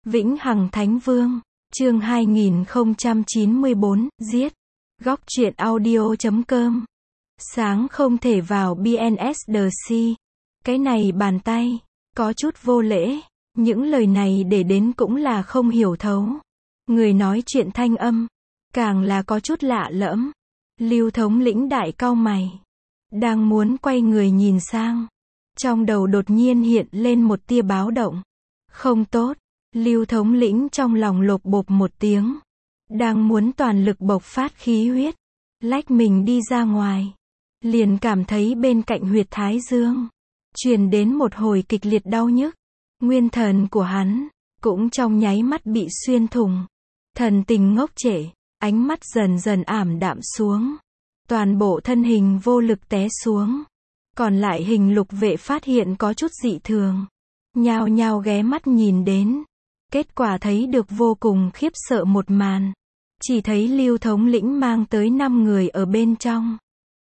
Vĩnh Hằng Thánh Vương, chương 2094, giết. Góc truyện audio.com. Sáng không thể vào BNSDC. Cái này bàn tay, có chút vô lễ. Những lời này để đến cũng là không hiểu thấu. Người nói chuyện thanh âm, càng là có chút lạ lẫm. Lưu thống lĩnh đại cau mày. Đang muốn quay người nhìn sang. Trong đầu đột nhiên hiện lên một tia báo động. Không tốt. Lưu thống lĩnh trong lòng lộp bộp một tiếng. Đang muốn toàn lực bộc phát khí huyết. Lách mình đi ra ngoài. Liền cảm thấy bên cạnh huyệt thái dương. Truyền đến một hồi kịch liệt đau nhức. Nguyên thần của hắn, cũng trong nháy mắt bị xuyên thủng. Thần tình ngốc trệ, ánh mắt dần dần ảm đạm xuống. Toàn bộ thân hình vô lực té xuống. Còn lại hình lục vệ phát hiện có chút dị thường. Nhao nhao ghé mắt nhìn đến. Kết quả thấy được vô cùng khiếp sợ một màn. Chỉ thấy Lưu thống lĩnh mang tới 5 người ở bên trong.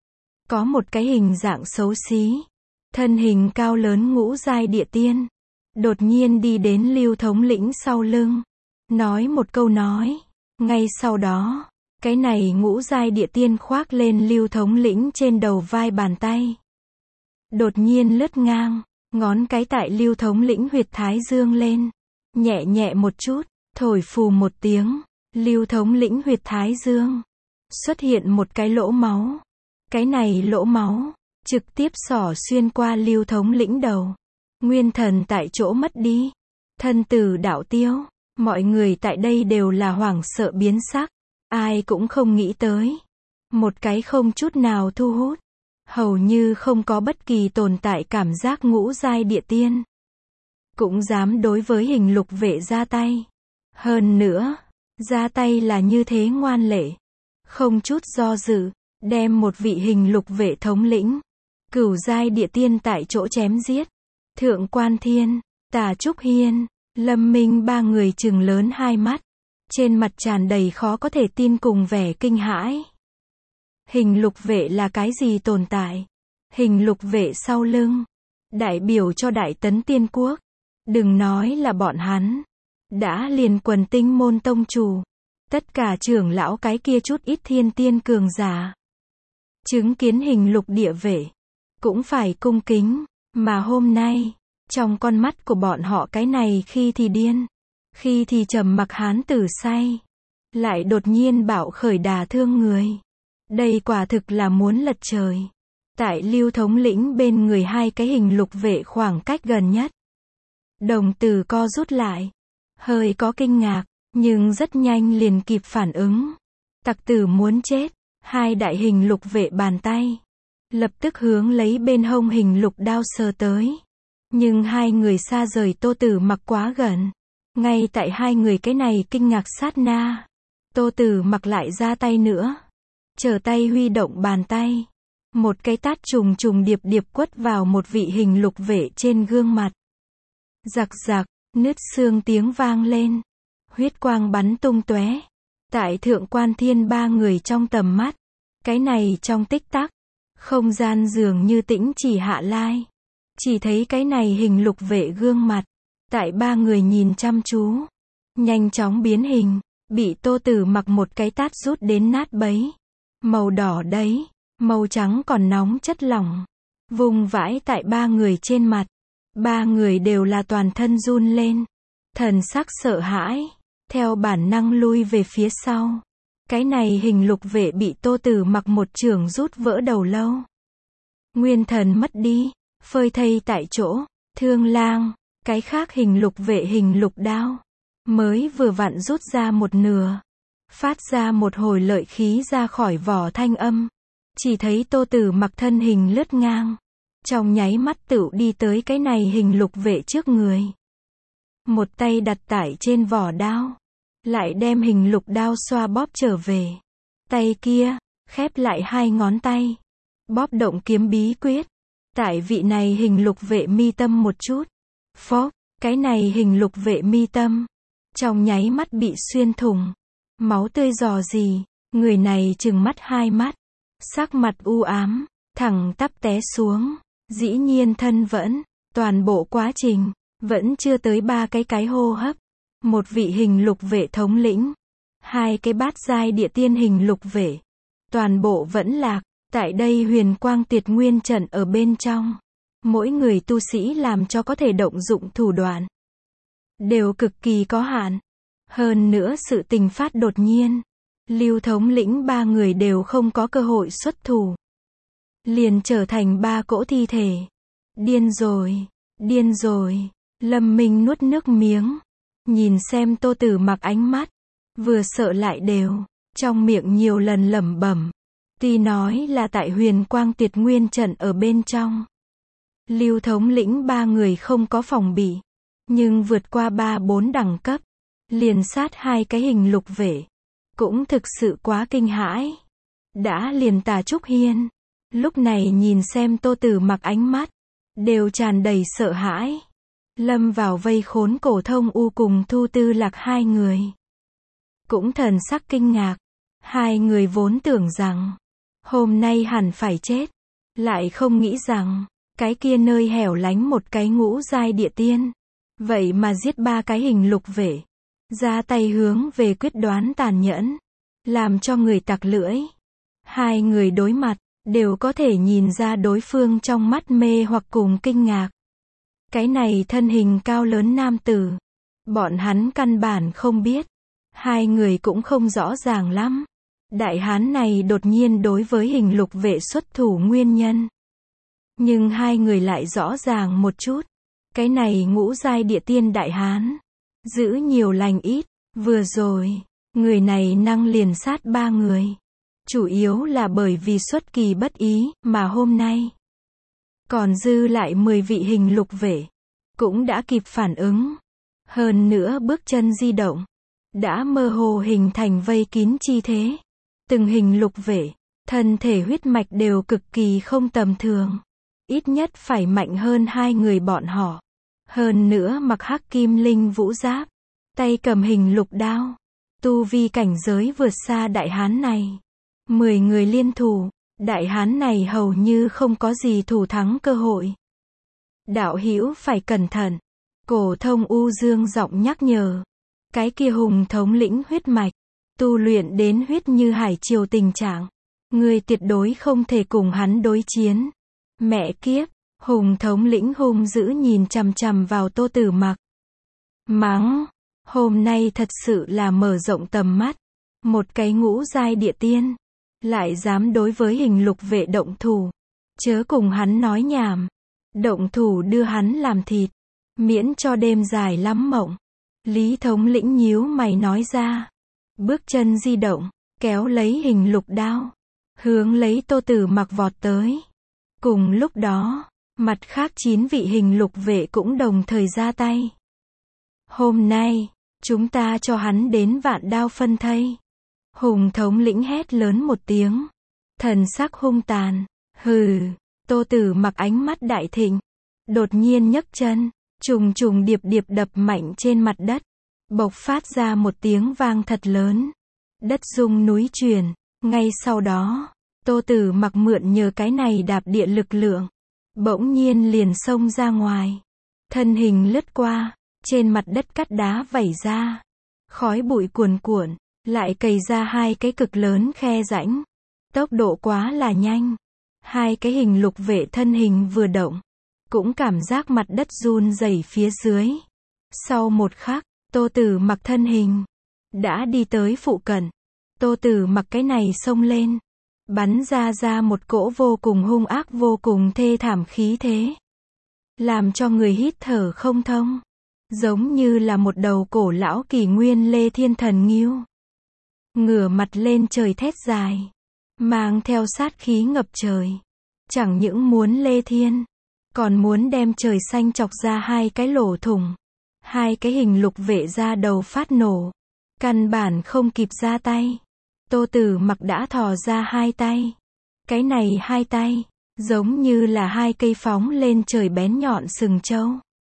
Có một cái hình dạng xấu xí. Thân hình cao lớn ngũ giai địa tiên. Đột nhiên đi đến Lưu thống lĩnh sau lưng. Nói một câu nói. Ngay sau đó, cái này ngũ giai địa tiên khoác lên Lưu thống lĩnh trên đầu vai bàn tay. Đột nhiên lướt ngang, ngón cái tại Lưu thống lĩnh huyệt thái dương lên. Nhẹ nhẹ một chút, thổi phù một tiếng. Lưu thống lĩnh huyệt thái dương. Xuất hiện một cái lỗ máu. Cái này lỗ máu, trực tiếp xỏ xuyên qua Lưu thống lĩnh đầu. Nguyên thần tại chỗ mất đi. Thân tử đạo tiêu. Mọi người tại đây đều là hoảng sợ biến sắc. Ai cũng không nghĩ tới. Một cái không chút nào thu hút. Hầu như không có bất kỳ tồn tại cảm giác ngũ giai địa tiên. Cũng dám đối với hình lục vệ ra tay. Hơn nữa, ra tay là như thế ngoan lệ. Không chút do dự, đem một vị hình lục vệ thống lĩnh. Cửu giai địa tiên tại chỗ chém giết. Thượng Quan Thiên, Tả Trúc Hiên, Lâm Minh ba người trừng lớn hai mắt. Trên mặt tràn đầy khó có thể tin cùng vẻ kinh hãi. Hình lục vệ là cái gì tồn tại? Hình lục vệ sau lưng. Đại biểu cho Đại Tấn Tiên Quốc. Đừng nói là bọn hắn. Đã liền quần tinh môn tông chủ. Tất cả trưởng lão cái kia chút ít thiên tiên cường giả. Chứng kiến hình lục địa vệ. Cũng phải cung kính. Mà hôm nay, trong con mắt của bọn họ cái này khi thì điên. Khi thì trầm mặc hán tử say. Lại đột nhiên bạo khởi đả thương người. Đây quả thực là muốn lật trời. Tại Lưu thống lĩnh bên người hai cái hình lục vệ khoảng cách gần nhất. Đồng tử co rút lại. Hơi có kinh ngạc, nhưng rất nhanh liền kịp phản ứng. Tặc tử muốn chết. Hai đại hình lục vệ bàn tay. Lập tức hướng lấy bên hông hình lục đao sờ tới. Nhưng hai người xa rời Tô Tử Mặc quá gần. Ngay tại hai người cái này kinh ngạc sát na. Tô Tử Mặc lại ra tay nữa. Trở tay huy động bàn tay. Một cái tát trùng trùng điệp điệp quất vào một vị hình lục vệ trên gương mặt. Giặc giặc, nứt xương tiếng vang lên. Huyết quang bắn tung tóe. Tại Thượng Quan Thiên ba người trong tầm mắt. Cái này trong tích tắc. Không gian dường như tĩnh chỉ hạ lai. Chỉ thấy cái này hình lục vệ gương mặt. Tại ba người nhìn chăm chú. Nhanh chóng biến hình. Bị Tô Tử Mặc một cái tát rút đến nát bấy. Màu đỏ đấy. Màu trắng còn nóng chất lỏng. Vùng vãi tại ba người trên mặt. Ba người đều là toàn thân run lên. Thần sắc sợ hãi. Theo bản năng lui về phía sau. Cái này hình lục vệ bị Tô Tử Mặc một chưởng rút vỡ đầu lâu. Nguyên thần mất đi. Phơi thây tại chỗ. Thương Lang. Cái khác hình lục vệ hình lục đao. Mới vừa vặn rút ra một nửa. Phát ra một hồi lợi khí ra khỏi vỏ thanh âm. Chỉ thấy Tô Tử Mặc thân hình lướt ngang. Trong nháy mắt tựu đi tới cái này hình lục vệ trước người. Một tay đặt tải trên vỏ đao. Lại đem hình lục đao xoa bóp trở về. Tay kia, khép lại hai ngón tay. Bóp động kiếm bí quyết. Tại vị này hình lục vệ mi tâm một chút. Phốc, cái này hình lục vệ mi tâm. Trong nháy mắt bị xuyên thủng. Máu tươi rò rỉ. Người này trừng mắt hai mắt. Sắc mặt u ám. Thẳng tắp té xuống. Dĩ nhiên thân vẫn. Toàn bộ quá trình. Vẫn chưa tới 3 cái hô hấp. một vị hình lục vệ thống lĩnh, hai cái bát giai địa tiên hình lục vệ, toàn bộ vẫn lạc. Tại đây huyền quang tiệt nguyên trận ở bên trong, mỗi người tu sĩ làm cho có thể động dụng thủ đoạn, đều cực kỳ có hạn. Hơn nữa sự tình phát đột nhiên, Lưu thống lĩnh ba người đều không có cơ hội xuất thủ, liền trở thành ba cỗ thi thể. Điên rồi, điên rồi. Lâm Minh nuốt nước miếng, nhìn xem Tô Tử Mặc ánh mắt, vừa sợ lại đều, trong miệng nhiều lần lẩm bẩm. Tuy nói là tại huyền quang tiệt nguyên trận ở bên trong, Lưu thống lĩnh ba người không có phòng bị, nhưng vượt qua 3-4 đẳng cấp, liền sát hai cái hình lục vệ, cũng thực sự quá kinh hãi. Đã liền Tà Trúc Hiên, lúc này nhìn xem Tô Tử Mặc ánh mắt, đều tràn đầy sợ hãi. Lâm vào vây khốn Cổ Thông U cùng Thu Tư Lạc hai người, cũng thần sắc kinh ngạc. Hai người vốn tưởng rằng hôm nay hẳn phải chết, lại không nghĩ rằng cái kia nơi hẻo lánh một cái ngũ giai địa tiên, vậy mà giết ba cái hình lục vệ, ra tay hướng về quyết đoán tàn nhẫn, làm cho người tặc lưỡi. Hai người đối mặt, đều có thể nhìn ra đối phương trong mắt mê hoặc cùng kinh ngạc. Cái này thân hình cao lớn nam tử, bọn hắn căn bản không biết, hai người cũng không rõ ràng lắm. Đại hán này đột nhiên đối với hình lục vệ xuất thủ nguyên nhân. Nhưng hai người lại rõ ràng một chút. Cái này ngũ giai địa tiên đại hán, giữ nhiều lành ít. Vừa rồi, người này năng liền sát ba người, chủ yếu là bởi vì xuất kỳ bất ý, mà hôm nay còn dư lại 10 vị hình lục vệ, cũng đã kịp phản ứng. Hơn nữa bước chân di động, đã mơ hồ hình thành vây kín chi thế. Từng hình lục vệ, thân thể huyết mạch đều cực kỳ không tầm thường, ít nhất phải mạnh hơn hai người bọn họ. Hơn nữa mặc hắc kim linh vũ giáp, tay cầm hình lục đao, tu vi cảnh giới vượt xa đại hán này. 10 người liên thủ, đại hán này hầu như không có gì thủ thắng cơ hội. Đạo hữu phải cẩn thận. Cổ Thông U dương giọng nhắc nhở. Cái kia hùng thống lĩnh huyết mạch, tu luyện đến huyết như hải triều tình trạng, người tuyệt đối không thể cùng hắn đối chiến. Mẹ kiếp, hùng thống lĩnh hung dữ nhìn chằm chằm vào Tô Tử Mặc. Mắng, hôm nay thật sự là mở rộng tầm mắt. Một cái ngũ giai địa tiên, lại dám đối với hình lục vệ động thủ. Chớ cùng hắn nói nhảm. Động thủ đưa hắn làm thịt, miễn cho đêm dài lắm mộng. Lý thống lĩnh nhíu mày nói ra. Bước chân di động, kéo lấy hình lục đao, hướng lấy Tô Tử Mặc vọt tới. Cùng lúc đó, mặt khác 9 vị hình lục vệ cũng đồng thời ra tay. Hôm nay, chúng ta cho hắn đến vạn đao phân thây. Hùng thống lĩnh hét lớn một tiếng, thần sắc hung tàn. Hừ. Tô Tử Mặc ánh mắt đại thịnh, đột nhiên nhấc chân, trùng trùng điệp điệp đập mạnh trên mặt đất, bộc phát ra một tiếng vang thật lớn. Đất rung núi chuyển. Ngay sau đó, Tô Tử Mặc mượn nhờ cái này đạp địa lực lượng, bỗng nhiên liền xông ra ngoài. Thân hình lướt qua, trên mặt đất cát đá vẩy ra, khói bụi cuồn cuộn, lại cày ra hai cái cực lớn khe rãnh. Tốc độ quá là nhanh. Hai cái hình lục vệ thân hình vừa động, cũng cảm giác mặt đất run rẩy phía dưới. Sau một khắc, Tô Tử Mặc thân hình đã đi tới phụ cận. Tô Tử Mặc cái này xông lên, bắn ra một cỗ vô cùng hung ác vô cùng thê thảm khí thế, làm cho người hít thở không thông, giống như là một đầu cổ lão kỷ nguyên lê thiên thần ngưu, ngửa mặt lên trời thét dài, mang theo sát khí ngập trời. Chẳng những muốn lê thiên, còn muốn đem trời xanh chọc ra hai cái lỗ thủng. Hai cái hình lục vệ ra đầu phát nổ, căn bản không kịp ra tay. Tô Tử Mặc đã thò ra hai tay. Cái này hai tay, giống như là hai cây phóng lên trời bén nhọn sừng trâu.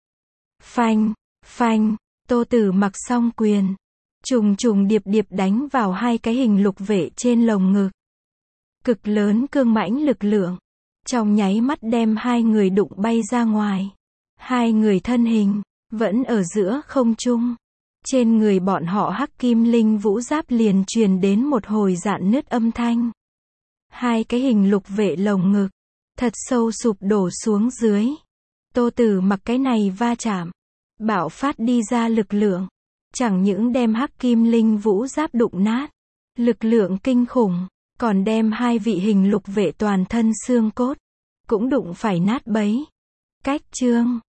Phanh, phanh, Tô Tử Mặc song quyền, trùng trùng điệp điệp đánh vào hai cái hình lục vệ trên lồng ngực. Cực lớn cương mãnh lực lượng, trong nháy mắt đem hai người đụng bay ra ngoài. Hai người thân hình vẫn ở giữa không trung, Trên người bọn họ hắc kim linh vũ giáp liền truyền đến một hồi rạn nứt âm thanh. Hai cái hình lục vệ lồng ngực, thật sâu sụp đổ xuống dưới. Tô Tử mặc cái này va chạm, bạo phát đi ra lực lượng. Chẳng những đem hắc kim linh vũ giáp đụng nát, lực lượng kinh khủng, còn đem hai vị hình lục vệ toàn thân xương cốt, cũng đụng phải nát bấy. Cách chương